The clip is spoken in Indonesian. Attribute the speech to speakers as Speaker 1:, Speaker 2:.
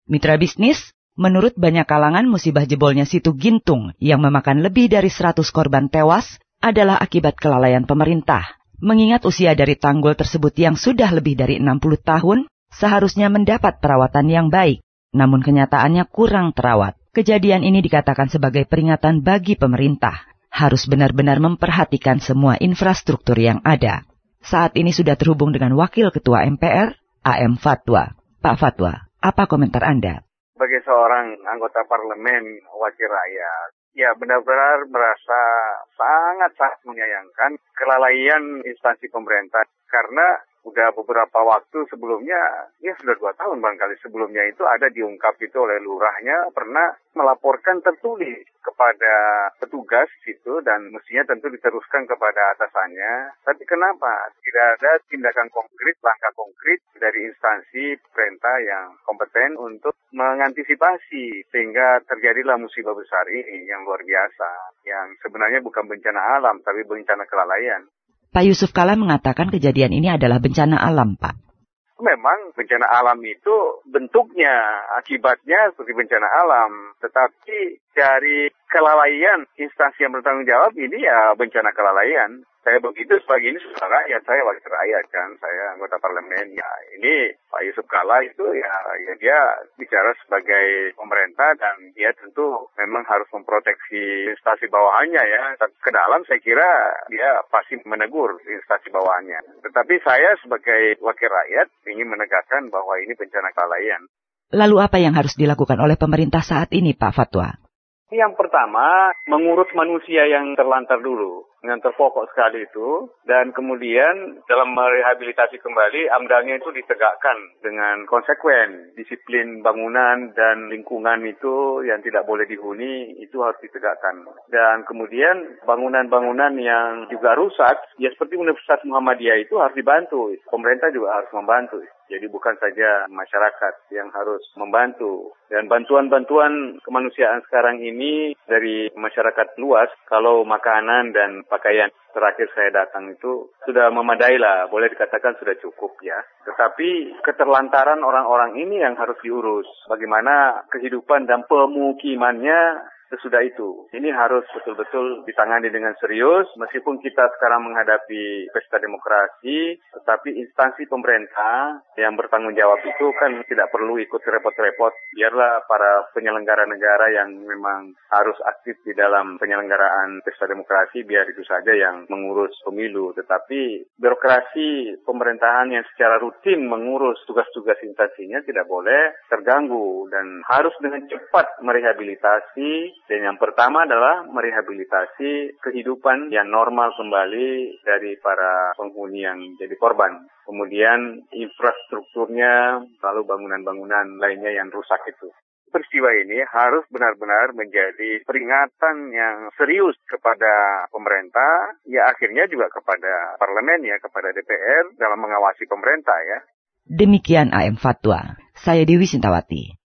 Speaker 1: Mitra bisnis, menurut banyak kalangan musibah jebolnya situ Gintung yang memakan lebih dari 100 korban tewas adalah akibat kelalaian pemerintah. Mengingat usia dari tanggul tersebut yang sudah lebih dari 60 tahun, seharusnya mendapat perawatan yang baik, namun kenyataannya kurang terawat. Kejadian ini dikatakan sebagai peringatan bagi pemerintah, harus benar-benar memperhatikan semua infrastruktur yang ada. Saat ini sudah terhubung dengan Wakil Ketua MPR, A.M. Fatwa. Pak Fatwa, apa komentar Anda?
Speaker 2: Sebagai seorang anggota parlemen wakil rakyat, ya benar-benar merasa sangat-sangat menyayangkan kelalaian instansi pemerintah karena udah beberapa waktu sebelumnya, ya sudah 2 tahun barangkali sebelumnya itu ada diungkap itu oleh lurahnya pernah melaporkan tertulis kepada petugas itu dan mestinya tentu diteruskan kepada atasannya. Tapi kenapa tidak ada tindakan konkret, langkah konkret dari instansi perintah yang kompeten untuk mengantisipasi sehingga terjadilah musibah besar ini yang luar biasa, yang sebenarnya bukan bencana alam tapi bencana kelalaian.
Speaker 1: Pak Yusuf Kala mengatakan kejadian ini adalah bencana alam, Pak.
Speaker 2: Memang bencana alam itu bentuknya, akibatnya seperti bencana alam. Tetapi dari kelalaian instansi yang bertanggung jawab ini ya bencana kelalaian. Saya begitu sebagai ini saudara rakyat, saya wakil rakyat kan, saya anggota parlemen. Ya ini Pak Yusuf Kala itu ya dia bicara sebagai pemerintah dan dia tentu memang harus memproteksi instansi bawahannya ya. Ke dalam saya kira dia pasti menegur instansi bawahannya. Tetapi saya sebagai wakil rakyat ingin menegakkan bahwa ini bencana kelalaian.
Speaker 1: Lalu apa yang harus dilakukan oleh pemerintah saat ini, Pak Fatwa?
Speaker 2: Yang pertama, mengurus manusia yang terlantar dulu, yang terpokok sekali itu, dan kemudian dalam merehabilitasi kembali, AMDAL-nya itu ditegakkan dengan konsekuen. Disiplin bangunan dan lingkungan itu yang tidak boleh dihuni, itu harus ditegakkan. Dan kemudian bangunan-bangunan yang juga rusak, ya seperti Universitas Muhammadiyah itu harus dibantu. Pemerintah juga harus membantu. Jadi bukan saja masyarakat yang harus membantu. Dan bantuan-bantuan kemanusiaan sekarang ini dari masyarakat luas, kalau makanan dan pakaian terakhir saya datang itu sudah memadai lah, boleh dikatakan sudah cukup ya. Tetapi keterlantaran orang-orang ini yang harus diurus. Bagaimana kehidupan dan pemukimannya sesudah itu. Ini harus betul-betul ditangani dengan serius. Meskipun kita sekarang menghadapi pesta demokrasi, tetapi instansi pemerintah yang bertanggung jawab itu kan tidak perlu ikut repot-repot. Biarlah para penyelenggara negara yang memang harus aktif di dalam penyelenggaraan pesta demokrasi, biar itu saja yang mengurus pemilu. Tetapi birokrasi pemerintahan yang secara rutin mengurus tugas-tugas instansinya tidak boleh terganggu dan harus dengan cepat merehabilitasi. Dan yang pertama adalah merehabilitasi kehidupan yang normal kembali dari para penghuni yang jadi korban. Kemudian infrastrukturnya, lalu bangunan-bangunan lainnya yang rusak itu. Peristiwa ini harus benar-benar menjadi peringatan yang serius kepada pemerintah, ya akhirnya juga kepada parlemen ya, kepada DPR dalam mengawasi pemerintah ya.
Speaker 1: Demikian A.M. Fatwa, saya Dewi Sintawati.